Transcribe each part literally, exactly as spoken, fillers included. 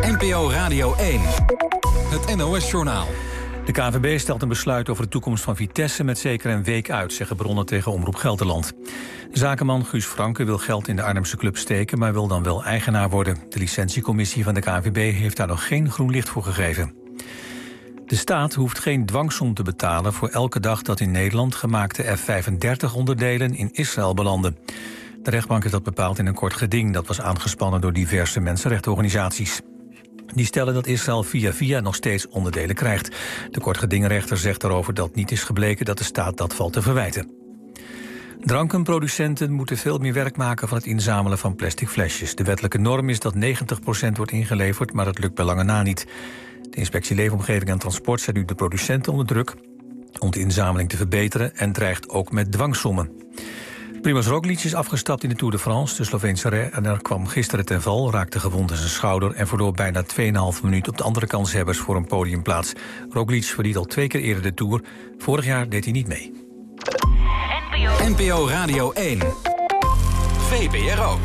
N P O Radio één. Het N O S-journaal. De K N V B stelt een besluit over de toekomst van Vitesse met zeker een week uit, zeggen bronnen tegen Omroep Gelderland. Zakenman Guus Franke wil geld in de Arnhemse club steken, maar wil dan wel eigenaar worden. De licentiecommissie van de K N V B heeft daar nog geen groen licht voor gegeven. De staat hoeft geen dwangsom te betalen voor elke dag dat in Nederland gemaakte F vijfendertig-onderdelen in Israël belanden. De rechtbank heeft dat bepaald in een kort geding dat was aangespannen door diverse mensenrechtenorganisaties. Die stellen dat Israël via via nog steeds onderdelen krijgt. De kortgedingrechter zegt daarover dat niet is gebleken dat de staat dat valt te verwijten. Drankenproducenten moeten veel meer werk maken van het inzamelen van plastic flesjes. De wettelijke norm is dat negentig procent wordt ingeleverd, maar dat lukt bij lange na niet. De Inspectie Leefomgeving en Transport zet nu de producenten onder druk om de inzameling te verbeteren en dreigt ook met dwangsommen. Primož Roglič is afgestapt in de Tour de France. De Sloveense renner kwam gisteren ten val, raakte gewond in zijn schouder en verloor bijna twee komma vijf minuut op de andere kanshebbers voor een podiumplaats. Roglič verliet al twee keer eerder de Tour. Vorig jaar deed hij niet mee. N P O Radio één. V P R O.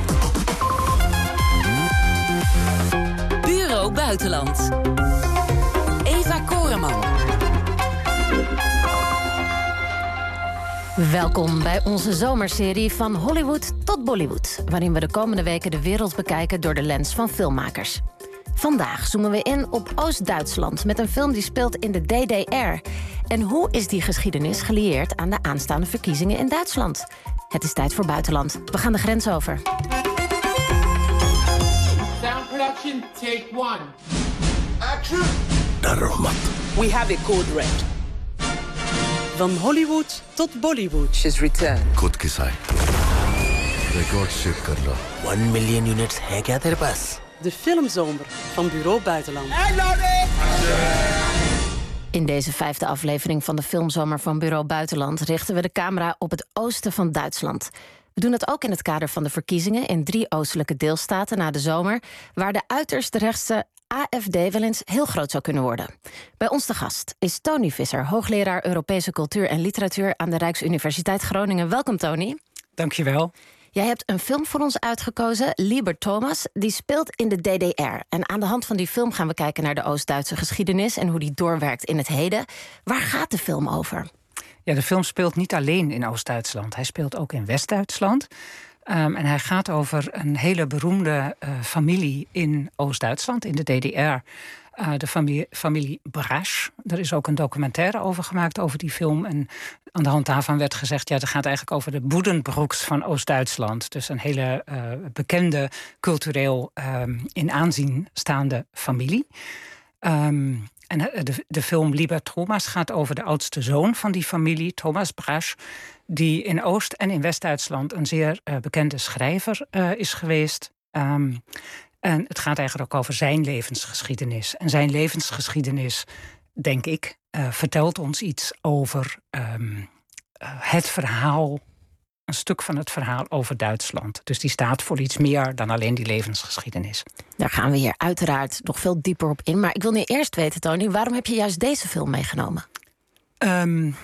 Bureau Buitenland. Eva Koreman. Welkom bij onze zomerserie Van Hollywood tot Bollywood, waarin we de komende weken de wereld bekijken door de lens van filmmakers. Vandaag zoomen we in op Oost-Duitsland met een film die speelt in de D D R. En hoe is die geschiedenis gelieerd aan de aanstaande verkiezingen in Duitsland? Het is tijd voor buitenland. We gaan de grens over. Sound production, take one. Action! Daromat. We have a code red. Van Hollywood tot Bollywood. She's returned. खुद की side record check कर लो One million units है क्या तेरे पास? De filmzomer van Bureau Buitenland. In deze vijfde aflevering van de filmzomer van Bureau Buitenland richten we de camera op het oosten van Duitsland. We doen dat ook in het kader van de verkiezingen in drie oostelijke deelstaten na de zomer, waar de uiterst rechtse A F D wel eens heel groot zou kunnen worden. Bij ons te gast is Tony Visser, hoogleraar Europese cultuur en literatuur aan de Rijksuniversiteit Groningen. Welkom, Tony. Dankjewel. Jij hebt een film voor ons uitgekozen, Lieber Thomas, die speelt in de D D R. En aan de hand van die film gaan we kijken naar de Oost-Duitse geschiedenis en hoe die doorwerkt in het heden. Waar gaat de film over? Ja, de film speelt niet alleen in Oost-Duitsland. Hij speelt ook in West-Duitsland. Um, en hij gaat over een hele beroemde uh, familie in Oost-Duitsland, in de D D R. Uh, de familie, familie Brasch. Er is ook een documentaire over gemaakt over die film. En aan de hand daarvan werd gezegd, ja, het gaat eigenlijk over de Buddenbrooks van Oost-Duitsland. Dus een hele uh, bekende, cultureel um, in aanzien staande familie. Um, en de, de film Lieber Thomas gaat over de oudste zoon van die familie, Thomas Brasch, die in Oost- en in West-Duitsland een zeer uh, bekende schrijver uh, is geweest. Um, en het gaat eigenlijk ook over zijn levensgeschiedenis. En zijn levensgeschiedenis, denk ik, uh, vertelt ons iets over um, uh, het verhaal, een stuk van het verhaal over Duitsland. Dus die staat voor iets meer dan alleen die levensgeschiedenis. Daar gaan we hier uiteraard nog veel dieper op in. Maar ik wil nu eerst weten, Tony, waarom heb je juist deze film meegenomen? Um,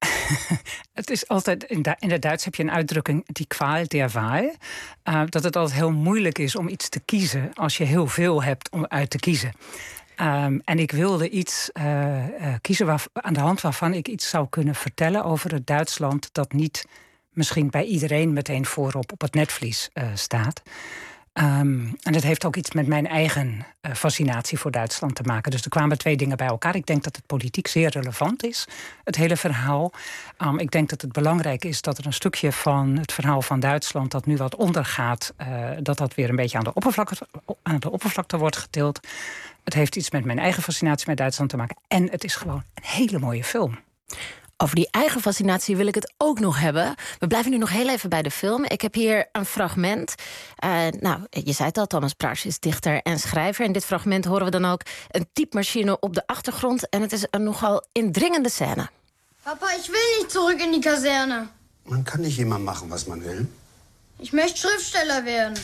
het is altijd, in, Du- in het Duits heb je een uitdrukking, die kwaal der Wahl. Uh, dat het altijd heel moeilijk is om iets te kiezen als je heel veel hebt om uit te kiezen. Um, en ik wilde iets uh, uh, kiezen waar, aan de hand waarvan ik iets zou kunnen vertellen over het Duitsland dat niet misschien bij iedereen meteen voorop op het netvlies uh, staat. Um, en dat heeft ook iets met mijn eigen uh, fascinatie voor Duitsland te maken. Dus er kwamen twee dingen bij elkaar. Ik denk dat het politiek zeer relevant is, het hele verhaal. Um, ik denk dat het belangrijk is dat er een stukje van het verhaal van Duitsland dat nu wat ondergaat, uh, dat dat weer een beetje aan de oppervlakte, aan de oppervlakte wordt getild. Het heeft iets met mijn eigen fascinatie met Duitsland te maken. En het is gewoon een hele mooie film. Over die eigen fascinatie wil ik het ook nog hebben. We blijven nu nog heel even bij de film. Ik heb hier een fragment. Uh, nou, je zei het al, Thomas Brasch is dichter en schrijver. In dit fragment horen we dan ook een typemachine op de achtergrond. En het is een nogal indringende scène. Papa, ich will nicht zurück in die Kaserne. Man kann nicht immer machen, was man will. Ich möchte Schriftsteller werden.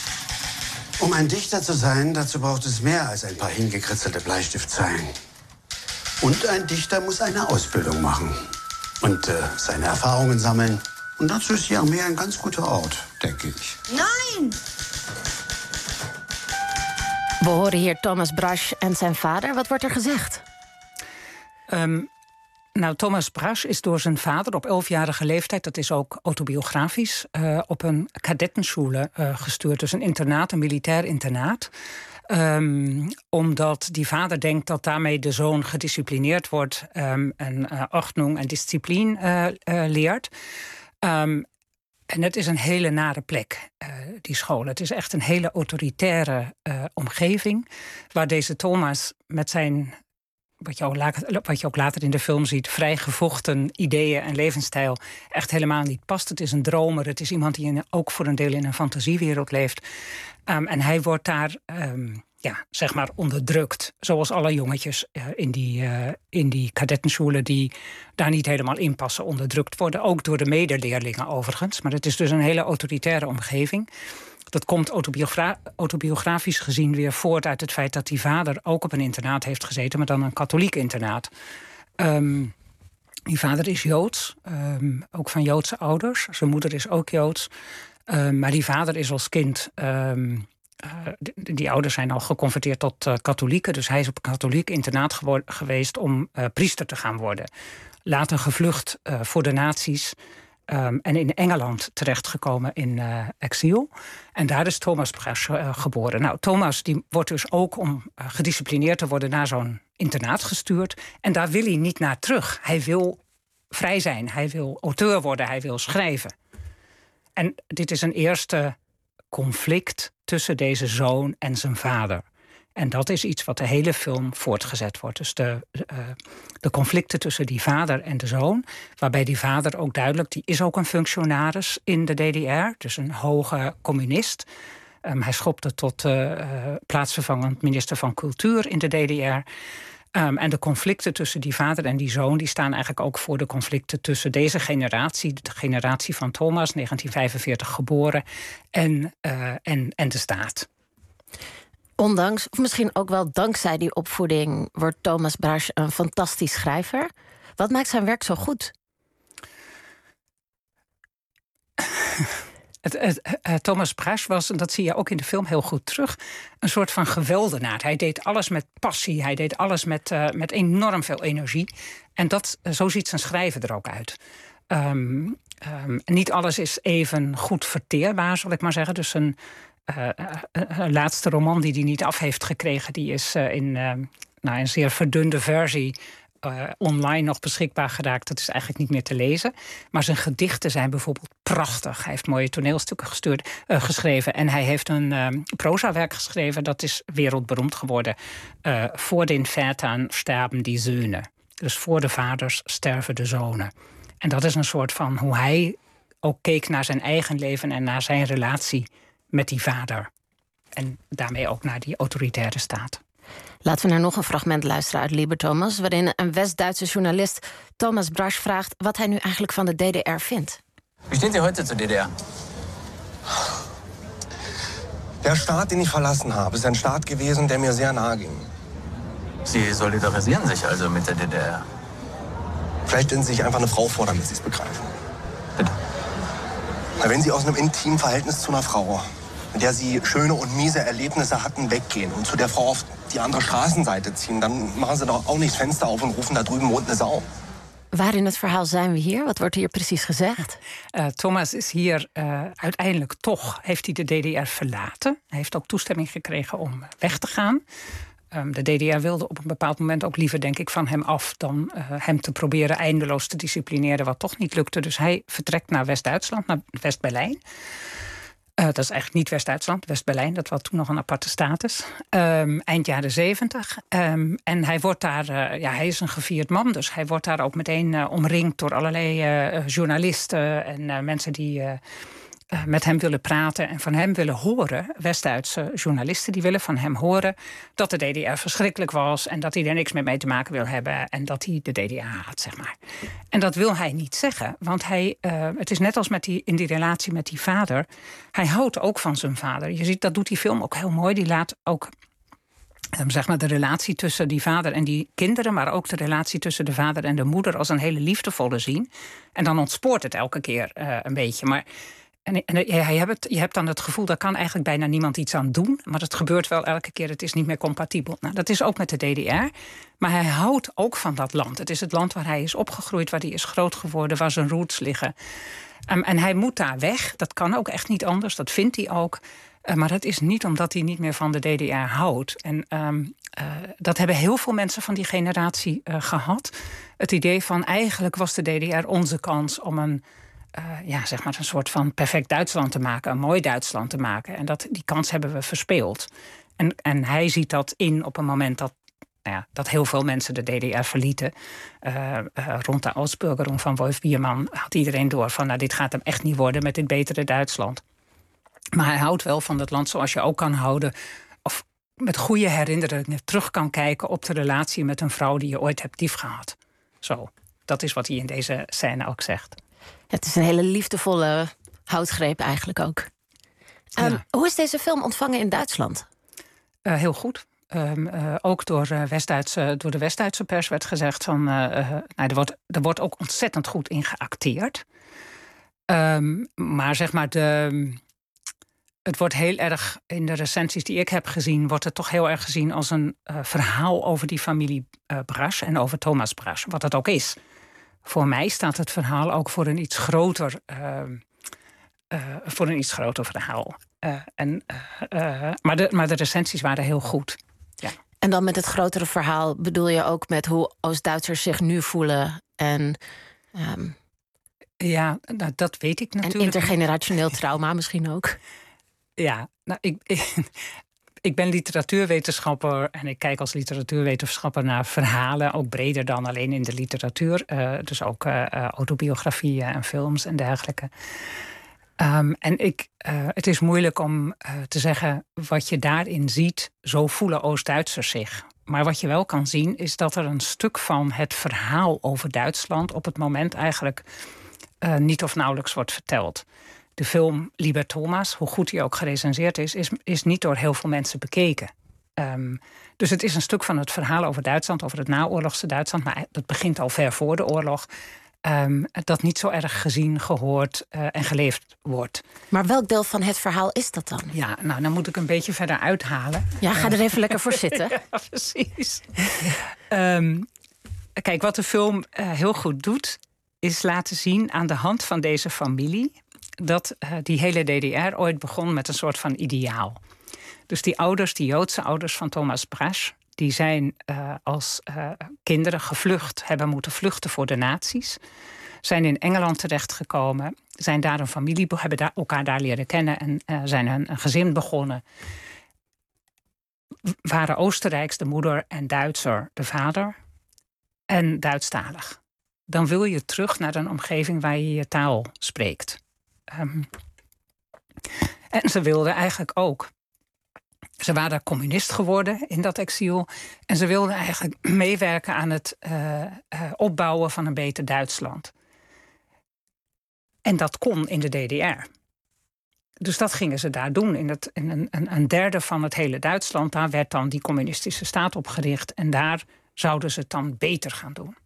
Um ein Dichter zu sein, dazu braucht es mehr als ein paar hingekritzelte Bleistiftzeilen. Und ein Dichter muss eine Ausbildung machen und äh, seine Erfahrungen sammeln. Und dazu ist die Armee ein ganz guter Ort, denke ich. Nein! We horen hier Thomas Brasch en zijn vader. Wat wordt er gezegd? Um, nou, Thomas Brasch is door zijn vader op elfjarige leeftijd... dat is ook autobiografisch, uh, op een kadettenschule uh, gestuurd. Dus een internaat, een militair internaat. Um, omdat die vader denkt dat daarmee de zoon gedisciplineerd wordt... Um, en uh, ordnung en discipline uh, uh, leert. Um, en het is een hele nare plek, uh, die school. Het is echt een hele autoritaire uh, omgeving... waar deze Thomas met zijn... Wat je, ook later, wat je ook later in de film ziet, vrij gevochten ideeën en levensstijl echt helemaal niet past. Het is een dromer, het is iemand die in, ook voor een deel in een fantasiewereld leeft. Um, en hij wordt daar, um, ja, zeg maar, onderdrukt. Zoals alle jongetjes uh, in die, uh, in die kadettenscholen die daar niet helemaal in passen, onderdrukt worden. Ook door de medeleerlingen overigens. Maar het is dus een hele autoritaire omgeving. Dat komt autobiogra- autobiografisch gezien weer voort uit het feit dat die vader ook op een internaat heeft gezeten, maar dan een katholiek internaat. Um, die vader is Joods, um, ook van Joodse ouders. Zijn moeder is ook Joods. Um, maar die vader is als kind... Um, uh, die, die ouders zijn al geconverteerd tot uh, katholieken. Dus hij is op een katholiek internaat gewo- geweest om uh, priester te gaan worden. Later gevlucht uh, voor de nazi's. Um, en in Engeland terechtgekomen in uh, exil. En daar is Thomas Brasch uh, geboren. Nou, Thomas die wordt dus ook om uh, gedisciplineerd te worden naar zo'n internaat gestuurd. En daar wil hij niet naar terug. Hij wil vrij zijn, hij wil auteur worden, hij wil schrijven. En dit is een eerste conflict tussen deze zoon en zijn vader. En dat is iets wat de hele film voortgezet wordt. Dus de, uh, de conflicten tussen die vader en de zoon. Waarbij die vader ook duidelijk, die is ook een functionaris in de D D R. Dus een hoge communist. Um, hij schopte tot uh, uh, plaatsvervangend minister van Cultuur in de D D R. Um, en de conflicten tussen die vader en die zoon... die staan eigenlijk ook voor de conflicten tussen deze generatie... de generatie van Thomas, negentien vijfenveertig geboren... en, uh, en, en de staat. Ondanks, of misschien ook wel dankzij die opvoeding... wordt Thomas Brasch een fantastisch schrijver. Wat maakt zijn werk zo goed? Het, het, uh, Thomas Brasch was, en dat zie je ook in de film heel goed terug... een soort van geweldenaar. Hij deed alles met passie, hij deed alles met, uh, met enorm veel energie. En dat, uh, zo ziet zijn schrijven er ook uit. Um, um, niet alles is even goed verteerbaar, zal ik maar zeggen. Dus een... Uh, een laatste roman die hij niet af heeft gekregen... die is uh, in uh, nou, een zeer verdunde versie uh, online nog beschikbaar geraakt. Dat is eigenlijk niet meer te lezen. Maar zijn gedichten zijn bijvoorbeeld prachtig. Hij heeft mooie toneelstukken gestuurd, uh, geschreven. En hij heeft een uh, prozawerk geschreven... dat is wereldberoemd geworden. Uh, voor den Vätern sterben die Söhne. Dus voor de vaders sterven de zonen. En dat is een soort van hoe hij ook keek naar zijn eigen leven... en naar zijn relatie met die vader. En daarmee ook naar die autoritaire staat. Laten we naar nog een fragment luisteren uit Lieber Thomas... waarin een West-Duitse journalist Thomas Brasch vraagt... wat hij nu eigenlijk van de D D R vindt. Wie steht ihr heute zur D D R? Der Staat, den ich verlassen habe, ist ein Staat gewesen, der mir sehr nahe ging. Sie solidarisieren sich also mit der D D R? Vielleicht stellen Sie sich einfach eine Frau vor, damit Sie es begreifen. Bitte? Na, wenn Sie aus einem intimen Verhältnis zu einer Frau, mit der Sie schöne und miese Erlebnisse hatten, weggehen und zu der Frau auf die andere Straßenseite ziehen, dann machen Sie doch auch nicht das Fenster auf und rufen, da drüben wohnt eine Sau. Waar in het verhaal zijn we hier? Wat wordt hier precies gezegd? Uh, Thomas is hier uh, uiteindelijk toch, heeft hij de D D R verlaten. Hij heeft ook toestemming gekregen om weg te gaan. Um, de D D R wilde op een bepaald moment ook liever, denk ik, van hem af... dan uh, hem te proberen eindeloos te disciplineren, wat toch niet lukte. Dus hij vertrekt naar West-Duitsland, naar West-Berlijn. Uh, dat is eigenlijk niet West-Duitsland, West-Berlijn. Dat was toen nog een aparte status. Um, eind jaren zeventig. Um, en hij wordt daar, uh, ja, hij is een gevierd man. Dus hij wordt daar ook meteen uh, omringd door allerlei uh, journalisten... en uh, mensen die uh, uh, met hem willen praten en van hem willen horen. West-Duitse journalisten die willen van hem horen... dat de D D R verschrikkelijk was en dat hij er niks meer mee te maken wil hebben... en dat hij de D D R haat, zeg maar. En dat wil hij niet zeggen, want hij, uh, het is net als met die, in die relatie met die vader... hij houdt ook van zijn vader. Je ziet, dat doet die film ook heel mooi. Die laat ook um, zeg maar de relatie tussen die vader en die kinderen... maar ook de relatie tussen de vader en de moeder... als een hele liefdevolle zien. En dan ontspoort het elke keer uh, een beetje. Maar En, en ja, je, hebt, je hebt dan het gevoel, daar kan eigenlijk bijna niemand iets aan doen. Maar het gebeurt wel elke keer, het is niet meer compatibel. Nou, dat is ook met de D D R. Maar hij houdt ook van dat land. Het is het land waar hij is opgegroeid, waar hij is groot geworden, waar zijn roots liggen. Um, en hij moet daar weg. Dat kan ook echt niet anders, dat vindt hij ook. Uh, maar dat is niet omdat hij niet meer van de D D R houdt. En um, uh, dat hebben heel veel mensen van die generatie uh, gehad. Het idee van eigenlijk was de D D R onze kans om een... Uh, ja, zeg maar een soort van perfect Duitsland te maken, een mooi Duitsland te maken. En dat, die kans hebben we verspeeld. En, en hij ziet dat in op een moment dat, nou ja, dat heel veel mensen de D D R verlieten. Uh, uh, rond de Augsburgerung van Wolf Biermann had iedereen door van, nou, dit gaat hem echt niet worden met dit betere Duitsland. Maar hij houdt wel van dat land zoals je ook kan houden, of met goede herinneringen terug kan kijken op de relatie met een vrouw die je ooit hebt liefgehad. Zo, dat is wat hij in deze scène ook zegt. Het is een hele liefdevolle houtgreep eigenlijk ook. Um, ja. Hoe is deze film ontvangen in Duitsland? Uh, heel goed. Um, uh, ook door, uh, West-Duitse, door de West-Duitse pers werd gezegd van... Uh, uh, nou, er, wordt, er wordt ook ontzettend goed in geacteerd. Um, maar zeg maar, de, het wordt heel erg... in de recensies die ik heb gezien... wordt het toch heel erg gezien als een uh, verhaal over die familie uh, Brasch... en over Thomas Brasch, wat het ook is. Voor mij staat het verhaal ook voor een iets groter, uh, uh, voor een iets groter verhaal. Uh, en, uh, uh, maar, de, maar de recensies waren heel goed. Ja. En dan met het grotere verhaal bedoel je ook met hoe Oost-Duitsers zich nu voelen en... Um, ja, nou, dat weet ik natuurlijk. En intergenerationeel trauma misschien ook. Ja, nou, ik, ik, ik ben literatuurwetenschapper en ik kijk als literatuurwetenschapper naar verhalen, ook breder dan alleen in de literatuur. Uh, dus ook uh, autobiografieën en films en dergelijke. Um, en ik, uh, het is moeilijk om uh, te zeggen wat je daarin ziet, zo voelen Oost-Duitsers zich. Maar wat je wel kan zien is dat er een stuk van het verhaal over Duitsland op het moment eigenlijk uh, niet of nauwelijks wordt verteld. De film Lieber Thomas, hoe goed die ook gerecenseerd is, is, is niet door heel veel mensen bekeken. Um, dus het is een stuk van het verhaal over Duitsland, over het naoorlogse Duitsland, maar dat begint al ver voor de oorlog. Um, dat niet zo erg gezien, gehoord uh, en geleefd wordt. Maar welk deel van het verhaal is dat dan? Ja, nou, dan moet ik een beetje verder uithalen. Ja, ga er even lekker voor zitten. Ja, precies. um, kijk, wat de film uh, heel goed doet, is laten zien aan de hand van deze familie dat uh, die hele D D R ooit begon met een soort van ideaal. Dus die ouders, die Joodse ouders van Thomas Brasch, die zijn uh, als uh, kinderen gevlucht, hebben moeten vluchten voor de nazi's. Zijn in Engeland terechtgekomen, zijn daar een familie, hebben daar, elkaar daar leren kennen en uh, zijn een, een gezin begonnen. Waren Oostenrijks de moeder en Duitser de vader en Duitsstalig. Dan wil je terug naar een omgeving waar je je taal spreekt. Um, en ze wilden eigenlijk ook. Ze waren communist geworden in dat exil. En ze wilden eigenlijk meewerken aan het uh, uh, opbouwen van een beter Duitsland. En dat kon in de D D R. Dus dat gingen ze daar doen. In, het, in een, een, een derde van het hele Duitsland, daar werd dan die communistische staat opgericht. En daar zouden ze het dan beter gaan doen.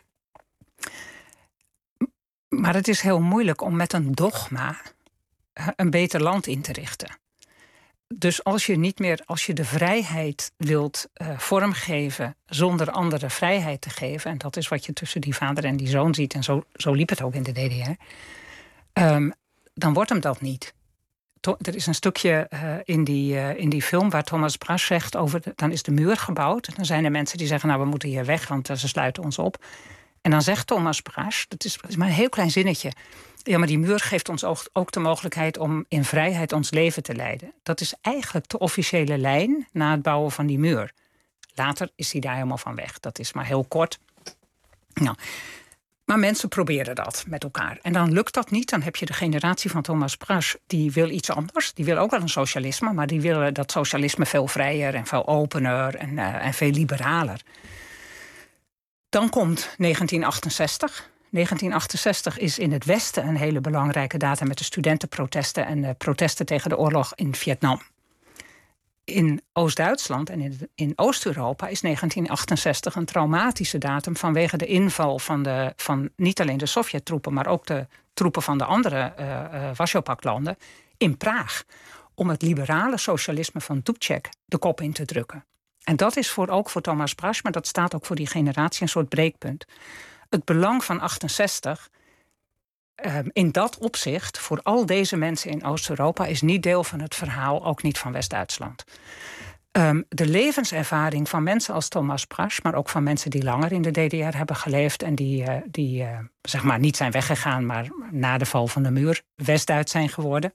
Maar het is heel moeilijk om met een dogma een beter land in te richten. Dus als je niet meer, als je de vrijheid wilt uh, vormgeven zonder andere vrijheid te geven, en dat is wat je tussen die vader en die zoon ziet, en zo, zo liep het ook in de D D R, um, dan wordt hem dat niet. To- er is een stukje uh, in, die, uh, in die film waar Thomas Brasch zegt over, de, dan is de muur gebouwd. En dan zijn er mensen die zeggen, nou, we moeten hier weg, want uh, ze sluiten ons op. En dan zegt Thomas Brasch, dat is, dat is maar een heel klein zinnetje, ja, maar die muur geeft ons ook, ook de mogelijkheid om in vrijheid ons leven te leiden. Dat is eigenlijk de officiële lijn na het bouwen van die muur. Later is hij daar helemaal van weg. Dat is maar heel kort. Nou, maar mensen proberen dat met elkaar. En dan lukt dat niet. Dan heb je de generatie van Thomas Brasch, die wil iets anders. Die wil ook wel een socialisme, maar die willen dat socialisme veel vrijer en veel opener en, uh, en veel liberaler. Dan komt negentien achtenzestig. negentien achtenzestig is in het Westen een hele belangrijke datum met de studentenprotesten en de protesten tegen de oorlog in Vietnam. in Oost-Duitsland en in, in Oost-Europa is negentien achtenzestig een traumatische datum vanwege de inval van, de, van niet alleen de Sovjet-troepen, maar ook de troepen van de andere uh, uh, Warschau-paktlanden in Praag. Om het liberale socialisme van Dubček de kop in te drukken. En dat is voor, ook voor Thomas Brasch, maar dat staat ook voor die generatie een soort breekpunt. Het belang van achtenzestig uh, in dat opzicht voor al deze mensen in Oost-Europa is niet deel van het verhaal, ook niet van West-Duitsland. Um, de levenservaring van mensen als Thomas Brasch, maar ook van mensen die langer in de D D R hebben geleefd en die, uh, die uh, zeg maar niet zijn weggegaan, maar na de val van de muur West-Duits zijn geworden.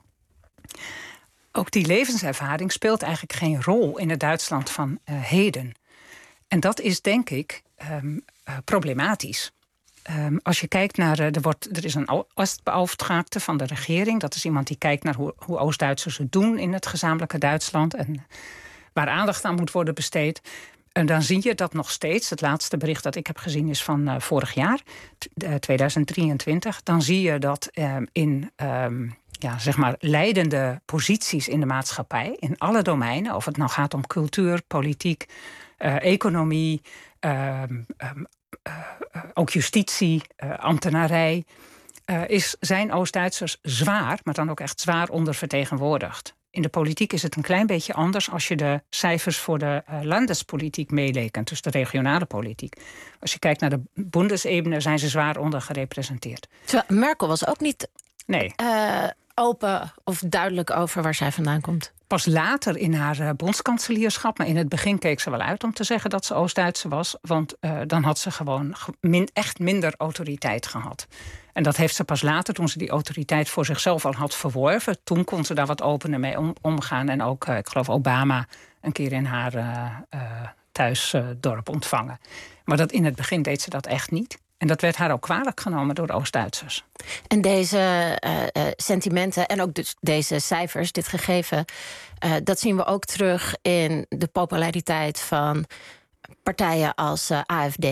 Ook die levenservaring speelt eigenlijk geen rol in het Duitsland van uh, heden. En dat is denk ik um, uh, problematisch. Um, als je kijkt naar, uh, er, wordt, er is een Ostbeauftragte van de regering. Dat is iemand die kijkt naar hoe, hoe Oost-Duitsers het doen in het gezamenlijke Duitsland. En waar aandacht aan moet worden besteed. En dan zie je dat nog steeds, het laatste bericht dat ik heb gezien is van uh, vorig jaar, tweeduizend drieëntwintig. Dan zie je dat um, in um, ja, zeg maar leidende posities in de maatschappij, in alle domeinen, of het nou gaat om cultuur, politiek, uh, economie, uh, um, uh, uh, ook justitie, uh, ambtenarij, uh, is, zijn Oost-Duitsers zwaar, maar dan ook echt zwaar ondervertegenwoordigd. In de politiek is het een klein beetje anders als je de cijfers voor de uh, landespolitiek meelekent, dus de regionale politiek. Als je kijkt naar de Bundesebene zijn ze zwaar ondergerepresenteerd. Terwijl Merkel was ook niet nee. uh, open of duidelijk over waar zij vandaan komt. Pas later in haar uh, bondskanselierschap, maar in het begin keek ze wel uit om te zeggen dat ze Oost-Duitse was, want uh, dan had ze gewoon min, echt minder autoriteit gehad. En dat heeft ze pas later, toen ze die autoriteit voor zichzelf al had verworven. Toen kon ze daar wat opener mee om, omgaan. En ook, uh, ik geloof, Obama een keer in haar uh, uh, thuisdorp uh, ontvangen. Maar dat in het begin deed ze dat echt niet. En dat werd haar ook kwalijk genomen door de Oost-Duitsers. En deze uh, uh, sentimenten en ook dus deze cijfers, dit gegeven, Uh, dat zien we ook terug in de populariteit van partijen als uh, A F D.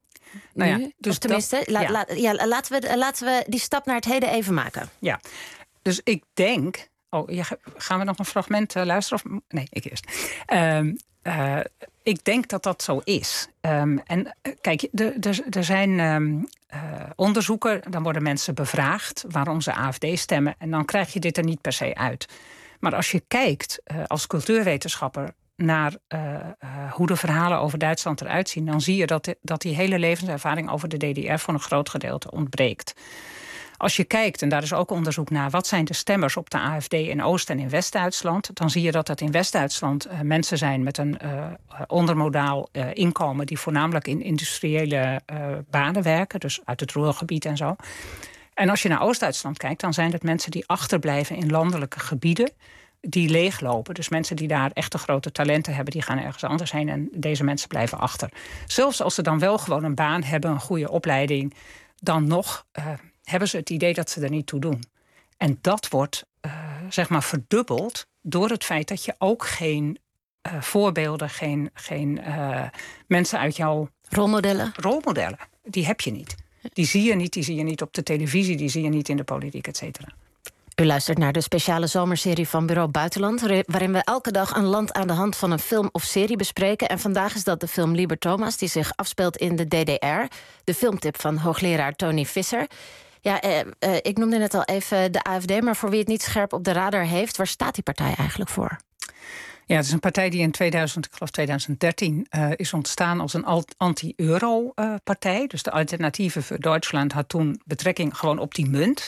Nou ja, nu, dus of tenminste, dat, la, ja. La, ja, laten, we, laten we die stap naar het heden even maken. Ja, dus ik denk. Oh, ja, gaan we nog een fragment uh, luisteren? Of, nee, ik eerst. Um, uh, ik denk dat dat zo is. Um, en uh, kijk, er zijn um, uh, onderzoeken, dan worden mensen bevraagd waarom ze A F D stemmen. En dan krijg je dit er niet per se uit. Maar als je kijkt uh, als cultuurwetenschapper naar uh, uh, hoe de verhalen over Duitsland eruit zien, dan zie je dat, de, dat die hele levenservaring over de D D R voor een groot gedeelte ontbreekt. Als je kijkt, en daar is ook onderzoek naar, wat zijn de stemmers op de A F D in Oost- en in West-Duitsland, dan zie je dat het in West-Duitsland uh, mensen zijn met een uh, ondermodaal uh, inkomen die voornamelijk in industriële uh, banen werken, dus uit het Ruhrgebied en zo. En als je naar Oost-Duitsland kijkt, dan zijn het mensen die achterblijven in landelijke gebieden, die leeglopen. Dus mensen die daar echte grote talenten hebben, die gaan ergens anders heen en deze mensen blijven achter. Zelfs als ze dan wel gewoon een baan hebben, een goede opleiding, dan nog uh, hebben ze het idee dat ze er niet toe doen. En dat wordt uh, zeg maar verdubbeld door het feit dat je ook geen uh, voorbeelden, geen, geen uh, mensen uit jouw rolmodellen. rolmodellen, die heb je niet. Die zie je niet, die zie je niet op de televisie, die zie je niet in de politiek, et cetera. U luistert naar de speciale zomerserie van Bureau Buitenland, waarin we elke dag een land aan de hand van een film of serie bespreken. En vandaag is dat de film Liber Thomas, die zich afspeelt in de D D R. De filmtip van hoogleraar Tony Visser. Ja, eh, eh, ik noemde net al even de A F D, maar voor wie het niet scherp op de radar heeft, waar staat die partij eigenlijk voor? Ja, het is een partij die in tweeduizend, ik geloof tweeduizend dertien uh, is ontstaan als een anti-euro-partij. Uh, dus de Alternatieve voor Duitsland had toen betrekking gewoon op die munt.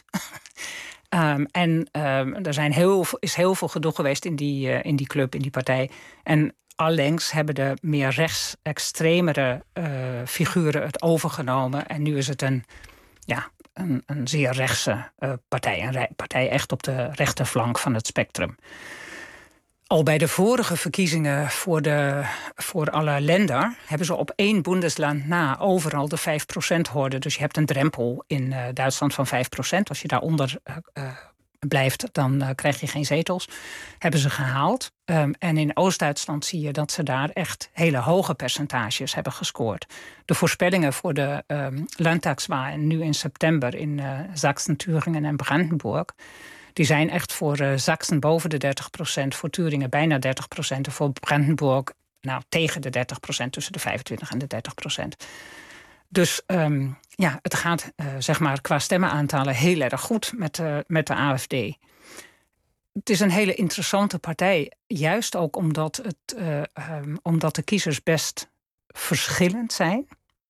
um, en um, er zijn heel, is heel veel gedoe geweest in die, uh, in die club, in die partij. En allengs hebben de meer rechtsextremere uh, figuren het overgenomen. En nu is het een, ja, een, een zeer rechtse uh, partij. Een partij echt op de rechterflank van het spectrum. Al bij de vorige verkiezingen voor, de, voor alle landen hebben ze op één Bundesland na overal de vijf procent hoorde. Dus je hebt een drempel in uh, Duitsland van vijf procent. Als je daaronder uh, uh, blijft, dan uh, krijg je geen zetels. Hebben ze gehaald. Um, en in Oost-Duitsland zie je dat ze daar echt hele hoge percentages hebben gescoord. De voorspellingen voor de um, Landtagswahl nu in september in uh, Sachsen, Thüringen en Brandenburg, Die zijn echt voor uh, Sachsen boven de dertig procent, voor Turingen bijna dertig procent... en voor Brandenburg nou, tegen de dertig procent, tussen de vijfentwintig en de dertig procent. Dus um, ja, het gaat uh, zeg maar qua stemmenaantallen heel erg goed met, uh, met de A F D. Het is een hele interessante partij, juist ook omdat, het, uh, um, omdat de kiezers best verschillend zijn.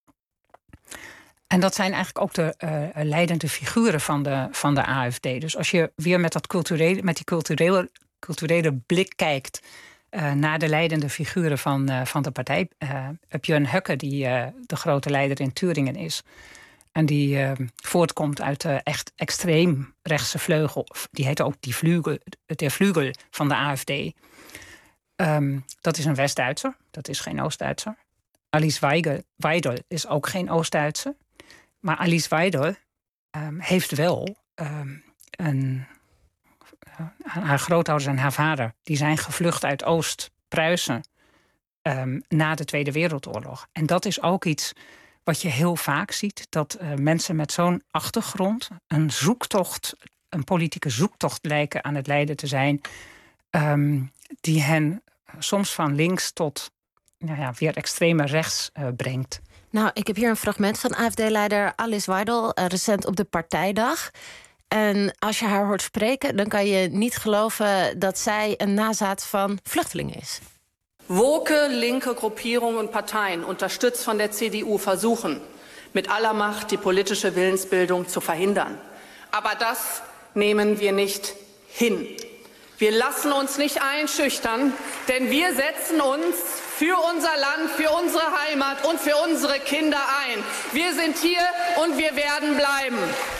En dat zijn eigenlijk ook de uh, leidende figuren van de, van de A F D. Dus als je weer met, dat culturele, met die culturele, culturele blik kijkt uh, naar de leidende figuren van, uh, van de partij. Uh, Björn Höcke, die uh, de grote leider in Turingen is. En die uh, voortkomt uit de echt extreem rechtse vleugel. Die heet ook die vleugel, de vleugel van de A F D. Um, dat is een West-Duitser, dat is geen Oost-Duitser. Alice Weidel, Weidel is ook geen Oost-Duitser. Maar Alice Weidel um, heeft wel um, een, uh, haar grootouders en haar vader... die zijn gevlucht uit Oost-Pruisen um, na de Tweede Wereldoorlog. En dat is ook iets wat je heel vaak ziet... dat uh, mensen met zo'n achtergrond een zoektocht... een politieke zoektocht lijken aan het leiden te zijn... Um, die hen soms van links tot nou ja, weer extreme rechts uh, brengt. Nou, ik heb hier een fragment van A F D-leider Alice Weidel... Uh, recent op de partijdag. En als je haar hoort spreken, dan kan je niet geloven... dat zij een nazaat van vluchtelingen is. Woke linke Gruppierungen und Parteien, unterstützt von der C D U, versuchen mit aller Macht die politische Willensbildung zu verhindern. Aber das nehmen wir nicht hin. Wir lassen uns nicht einschüchtern, denn wir setzen uns für unser Land, für unsere Heimat und für unsere Kinder ein. Wir sind hier und wir werden bleiben.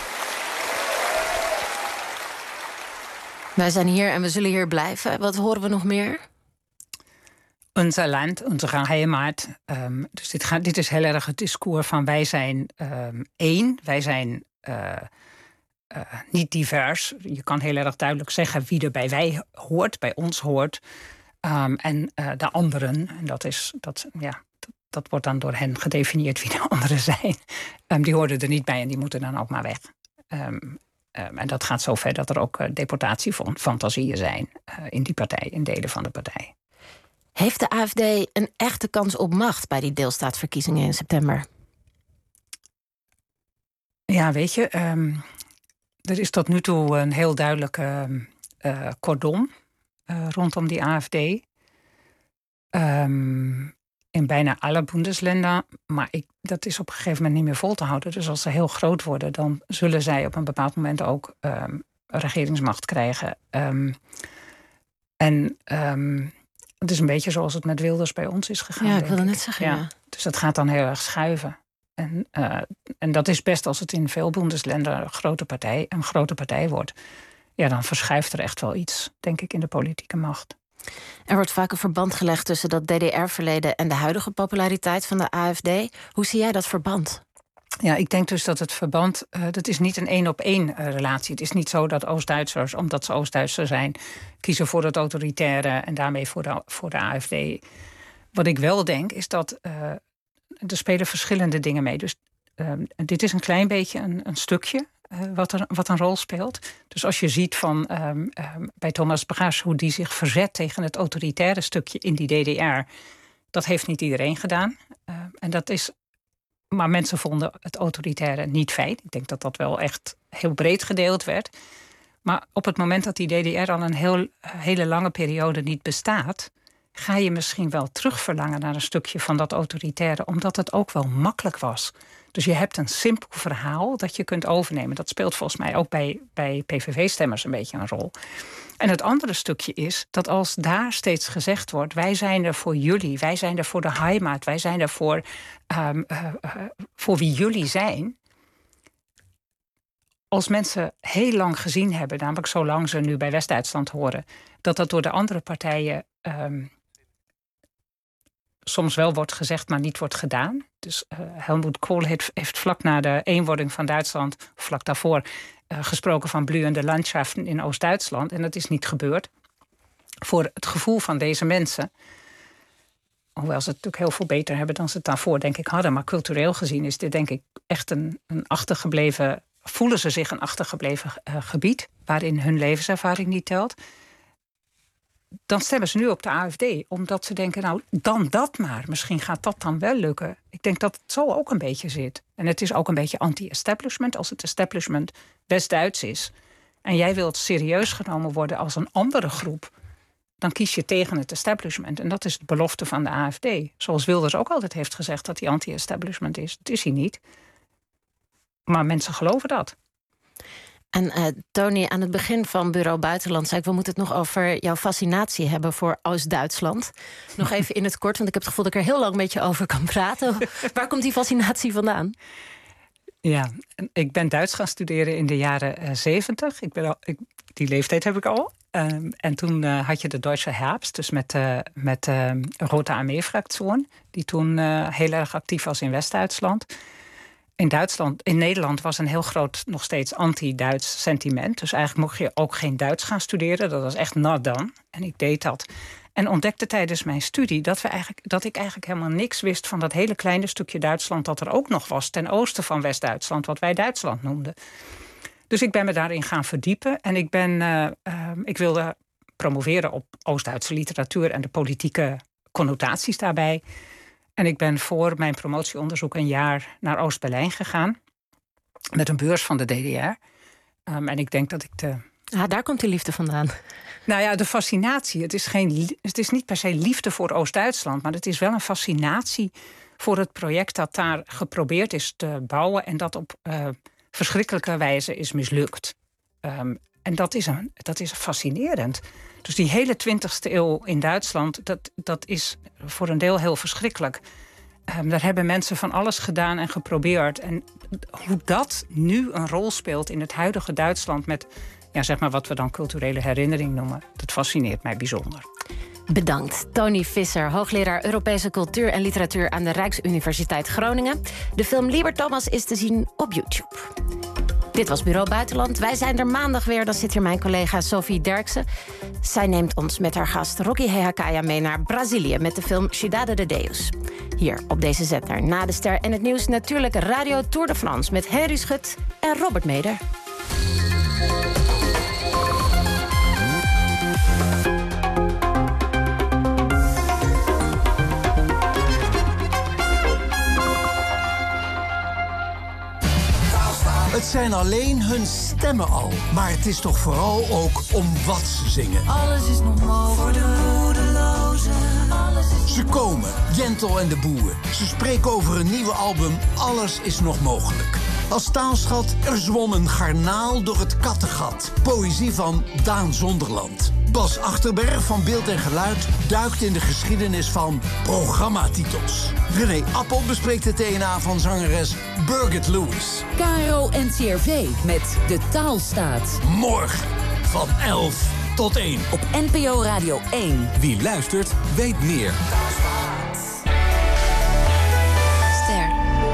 Wij zijn hier en we zullen hier blijven. Wat horen we nog meer? Unser Land, onze heimat. Um, dus dit, gaat, dit is heel erg het discours van wij zijn um, één. Wij zijn uh, uh, niet divers. Je kan heel erg duidelijk zeggen wie er bij wij hoort, bij ons hoort. Um, en uh, de anderen, en dat, is, dat, ja, dat, dat wordt dan door hen gedefinieerd wie de anderen zijn. Um, die hoorden er niet bij en die moeten dan ook maar weg. Um, um, en dat gaat zo ver dat er ook uh, deportatiefantasieën zijn uh, in die partij, in delen van de partij. Heeft de A F D een echte kans op macht bij die deelstaatverkiezingen in september? Ja, weet je, um, er is tot nu toe een heel duidelijke uh, cordon uh, rondom die A F D. Um, in bijna alle Bundesländer. Maar ik, dat is op een gegeven moment niet meer vol te houden. Dus als ze heel groot worden, dan zullen zij op een bepaald moment ook um, regeringsmacht krijgen. Um, en um, het is een beetje zoals het met Wilders bij ons is gegaan. Ja, ik wilde net zeggen, ja. ja. Dus dat gaat dan heel erg schuiven. En, uh, en dat is best als het in veel Bundesländer een grote partij, een grote partij wordt. Ja, dan verschuift er echt wel iets, denk ik, in de politieke macht. Er wordt vaak een verband gelegd tussen dat D D R-verleden en de huidige populariteit van de A F D. Hoe zie jij dat verband? Ja, ik denk dus dat het verband, uh, dat is niet een één-op-één uh, relatie. Het is niet zo dat Oost-Duitsers, omdat ze Oost-Duitsers zijn, kiezen voor het autoritaire en daarmee voor de, voor de A F D. Wat ik wel denk, is dat uh, er spelen verschillende dingen mee. Dus uh, dit is een klein beetje een, een stukje uh, wat, er, wat een rol speelt. Dus als je ziet van um, um, bij Thomas Brasch hoe die zich verzet tegen het autoritaire stukje in die D D R, dat heeft niet iedereen gedaan. Uh, en dat is Maar mensen vonden het autoritaire niet fijn. Ik denk dat dat wel echt heel breed gedeeld werd. Maar op het moment dat die D D R al een heel, hele lange periode niet bestaat, ga je misschien wel terugverlangen naar een stukje van dat autoritaire, omdat het ook wel makkelijk was. Dus je hebt een simpel verhaal dat je kunt overnemen. Dat speelt volgens mij ook bij, bij P V V-stemmers een beetje een rol. En het andere stukje is dat als daar steeds gezegd wordt, wij zijn er voor jullie, wij zijn er voor de heimat, wij zijn er voor, um, uh, uh, voor wie jullie zijn. Als mensen heel lang gezien hebben, namelijk zolang ze nu bij West-Duitsland horen, dat dat door de andere partijen um, soms wel wordt gezegd, maar niet wordt gedaan. Dus uh, Helmut Kohl heeft, heeft vlak na de eenwording van Duitsland, vlak daarvoor, uh, gesproken van blühende landschaften in Oost-Duitsland. En dat is niet gebeurd. Voor het gevoel van deze mensen, hoewel ze het natuurlijk heel veel beter hebben dan ze het daarvoor, denk ik, hadden. Maar cultureel gezien is dit, denk ik, echt een, een achtergebleven, voelen ze zich een achtergebleven uh, gebied. waarin hun levenservaring niet telt, dan stemmen ze nu op de A F D. Omdat ze denken, nou, dan dat maar. Misschien gaat dat dan wel lukken. Ik denk dat het zo ook een beetje zit. En het is ook een beetje anti-establishment. Als het establishment West-Duits is en jij wilt serieus genomen worden als een andere groep, dan kies je tegen het establishment. En dat is de belofte van de A F D. Zoals Wilders ook altijd heeft gezegd dat hij anti-establishment is. Dat is hij niet. Maar mensen geloven dat. En uh, Tony, aan het begin van Bureau Buitenland zei ik, we moeten het nog over jouw fascinatie hebben voor Oost-Duitsland. Nog even in het kort, want ik heb het gevoel dat ik er heel lang met je over kan praten. Waar komt die fascinatie vandaan? Ja, ik ben Duits gaan studeren in de jaren zeventig. Ik ben al, ik, die leeftijd heb ik al. Um, en toen uh, had je de Deutsche Herbst, dus met, uh, met uh, Rote Armee-fractie, die toen uh, heel erg actief was in West-Duitsland. In Duitsland, in Nederland was een heel groot, nog steeds anti-Duits sentiment. Dus eigenlijk mocht je ook geen Duits gaan studeren. Dat was echt not done. En ik deed dat. En ontdekte tijdens mijn studie dat, we eigenlijk, dat ik eigenlijk helemaal niks wist van dat hele kleine stukje Duitsland dat er ook nog was ten oosten van West-Duitsland, wat wij Duitsland noemden. Dus ik ben me daarin gaan verdiepen. En ik, ben, uh, uh, ik wilde promoveren op Oost-Duitse literatuur en de politieke connotaties daarbij. En ik ben voor mijn promotieonderzoek een jaar naar Oost-Berlijn gegaan. Met een beurs van de D D R. Um, en ik denk dat ik de... Ah, daar komt die liefde vandaan. Nou ja, de fascinatie. Het is, geen, het is niet per se liefde voor Oost-Duitsland, maar het is wel een fascinatie voor het project dat daar geprobeerd is te bouwen en dat op uh, verschrikkelijke wijze is mislukt. Um, en dat is, een, dat is fascinerend. Dus die hele twintigste eeuw in Duitsland, dat, dat is voor een deel heel verschrikkelijk. Um, daar hebben mensen van alles gedaan en geprobeerd. En hoe dat nu een rol speelt in het huidige Duitsland met, ja, zeg maar wat we dan culturele herinnering noemen, dat fascineert mij bijzonder. Bedankt. Tony Visser, hoogleraar Europese cultuur en literatuur aan de Rijksuniversiteit Groningen. De film Lieber Thomas is te zien op YouTube. Dit was Bureau Buitenland. Wij zijn er maandag weer. Dan zit hier mijn collega Sophie Derksen. Zij neemt ons met haar gast Rocky Heakaya mee naar Brazilië met de film Cidade de Deus. Hier op deze zender na de ster en het nieuws natuurlijk Radio Tour de France met Henry Schut en Robert Meder. Het zijn alleen hun stemmen al. Maar het is toch vooral ook om wat ze zingen. Alles is nog mogelijk voor de moedelozen. Ze komen, Jentel en de Boer. Ze spreken over een nieuwe album Alles is nog mogelijk. Als taalschat, er zwom een garnaal door het kattengat. Poëzie van Daan Zonderland. Bas Achterberg van Beeld en Geluid duikt in de geschiedenis van programmatitels. René Appel bespreekt het D N A van zangeres Birgit Lewis. K R O N C R V met De Taalstaat. Morgen van elf tot één. Op N P O Radio één. Wie luistert, weet meer. Ster.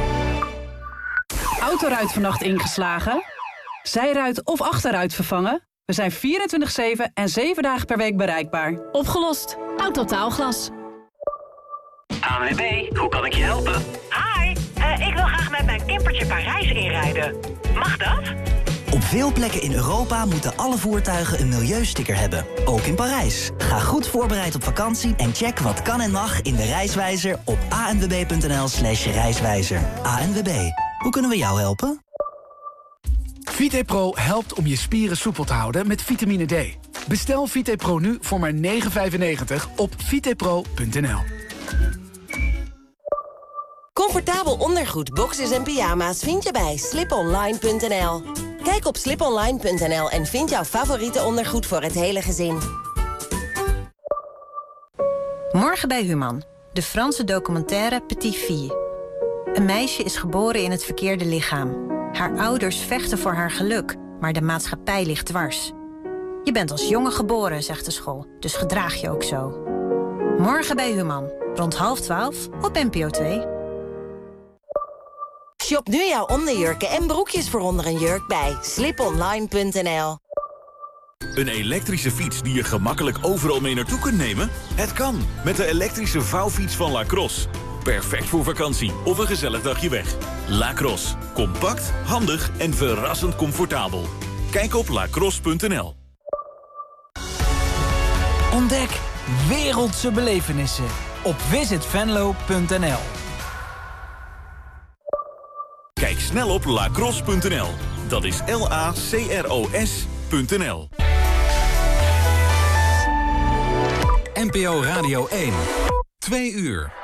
Autoruit vannacht ingeslagen? Zijruit of achteruit vervangen? We zijn vierentwintig zeven en zeven dagen per week bereikbaar. Opgelost. Autotaalglas. A N W B, hoe kan ik je helpen? Hi, uh, ik wil graag met mijn campertje Parijs inrijden. Mag dat? Op veel plekken in Europa moeten alle voertuigen een milieusticker hebben. Ook in Parijs. Ga goed voorbereid op vakantie en check wat kan en mag in de reiswijzer op a n w b punt n l slash reiswijzer. A N W B, hoe kunnen we jou helpen? VitePro helpt om je spieren soepel te houden met vitamine D. Bestel VitePro nu voor maar negen vijfennegentig op vitepro punt n l. Comfortabel ondergoed, boxers en pyjama's vind je bij slip online punt n l. Kijk op slip online punt n l en vind jouw favoriete ondergoed voor het hele gezin. Morgen bij Human, de Franse documentaire Petite Fille. Een meisje is geboren in het verkeerde lichaam. Haar ouders vechten voor haar geluk, maar de maatschappij ligt dwars. Je bent als jongen geboren, zegt de school, dus gedraag je ook zo. Morgen bij Human, rond half twaalf op N P O twee. Shop nu jouw onderjurken en broekjes voor onder een jurk bij slip online punt n l. Een elektrische fiets die je gemakkelijk overal mee naartoe kunt nemen? Het kan, met de elektrische vouwfiets van Lacrosse. Perfect voor vakantie of een gezellig dagje weg. Lacrosse. Compact, handig en verrassend comfortabel. Kijk op lacrosse punt n l. Ontdek wereldse belevenissen op visit venlo punt n l. Kijk snel op lacrosse punt n l. Dat is L A C R O S punt n l. N P O Radio één. Twee uur.